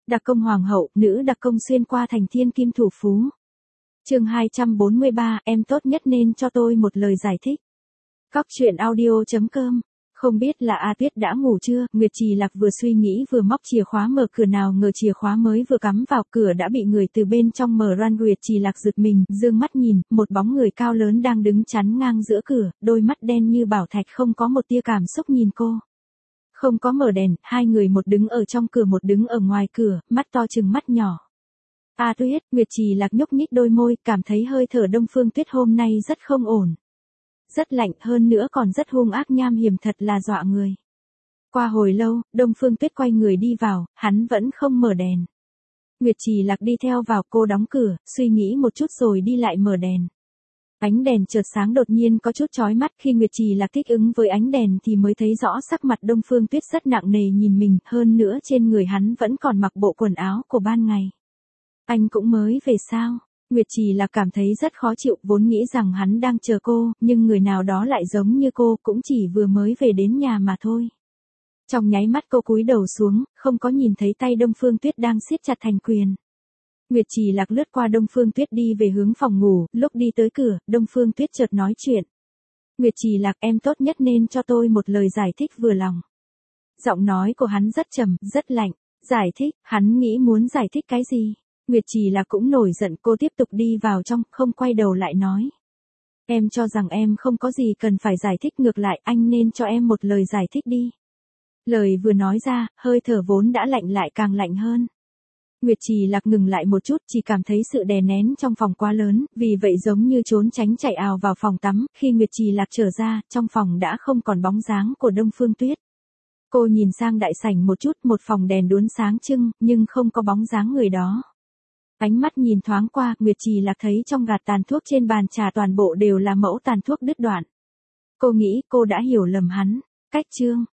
Đặc công hoàng hậu, nữ đặc công xuyên qua thành thiên kim thủ phú. Chương 243, em tốt nhất nên cho tôi một lời giải thích. Cóc truyện audio.com. Không biết là A Tuyết đã ngủ chưa, Nguyệt Trì Lạc vừa suy nghĩ vừa móc chìa khóa mở cửa, nào ngờ chìa khóa mới vừa cắm vào cửa đã bị người từ bên trong mở ra. Nguyệt Trì Lạc giật mình, dương mắt nhìn, một bóng người cao lớn đang đứng chắn ngang giữa cửa, đôi mắt đen như bảo thạch không có một tia cảm xúc nhìn cô. Không có mở đèn, hai người một đứng ở trong cửa một đứng ở ngoài cửa, mắt to chừng mắt nhỏ. A Tuyết, Nguyệt Trì Lạc nhúc nhích đôi môi, cảm thấy hơi thở Đông Phương Tuyết hôm nay rất không ổn. Rất lạnh, hơn nữa còn rất hung ác nham hiểm, thật là dọa người. Qua hồi lâu, Đông Phương Tuyết quay người đi vào, hắn vẫn không mở đèn. Nguyệt Trì Lạc đi theo vào, cô đóng cửa, suy nghĩ một chút rồi đi lại mở đèn. Ánh đèn chợt sáng đột nhiên có chút chói mắt, khi Nguyệt Trì Lạc thích ứng với ánh đèn thì mới thấy rõ sắc mặt Đông Phương Tuyết rất nặng nề nhìn mình, hơn nữa trên người hắn vẫn còn mặc bộ quần áo của ban ngày. Anh cũng mới về sao? Nguyệt Trì Lạc cảm thấy rất khó chịu, vốn nghĩ rằng hắn đang chờ cô, nhưng người nào đó lại giống như cô, cũng chỉ vừa mới về đến nhà mà thôi. Trong nháy mắt cô cúi đầu xuống, không có nhìn thấy tay Đông Phương Tuyết đang siết chặt thành quyền. Nguyệt Trì Lạc lướt qua Đông Phương Tuyết đi về hướng phòng ngủ, lúc đi tới cửa, Đông Phương Tuyết chợt nói chuyện. Nguyệt Trì Lạc, em tốt nhất nên cho tôi một lời giải thích vừa lòng. Giọng nói của hắn rất trầm, rất lạnh. Giải thích, hắn nghĩ muốn giải thích cái gì? Nguyệt Trì Lạc cũng nổi giận, cô tiếp tục đi vào trong, không quay đầu lại nói. Em cho rằng em không có gì cần phải giải thích, ngược lại anh nên cho em một lời giải thích đi. Lời vừa nói ra, hơi thở vốn đã lạnh lại càng lạnh hơn. Nguyệt Trì Lạc ngừng lại một chút, chỉ cảm thấy sự đè nén trong phòng quá lớn, vì vậy giống như trốn tránh chạy ào vào phòng tắm, khi Nguyệt Trì Lạc trở ra, trong phòng đã không còn bóng dáng của Đông Phương Tuyết. Cô nhìn sang đại sảnh một chút, một phòng đèn đuống sáng trưng, nhưng không có bóng dáng người đó. Ánh mắt nhìn thoáng qua, Nguyệt Trì Lạc thấy trong gạt tàn thuốc trên bàn trà toàn bộ đều là mẫu tàn thuốc đứt đoạn. Cô nghĩ cô đã hiểu lầm hắn. Cách chương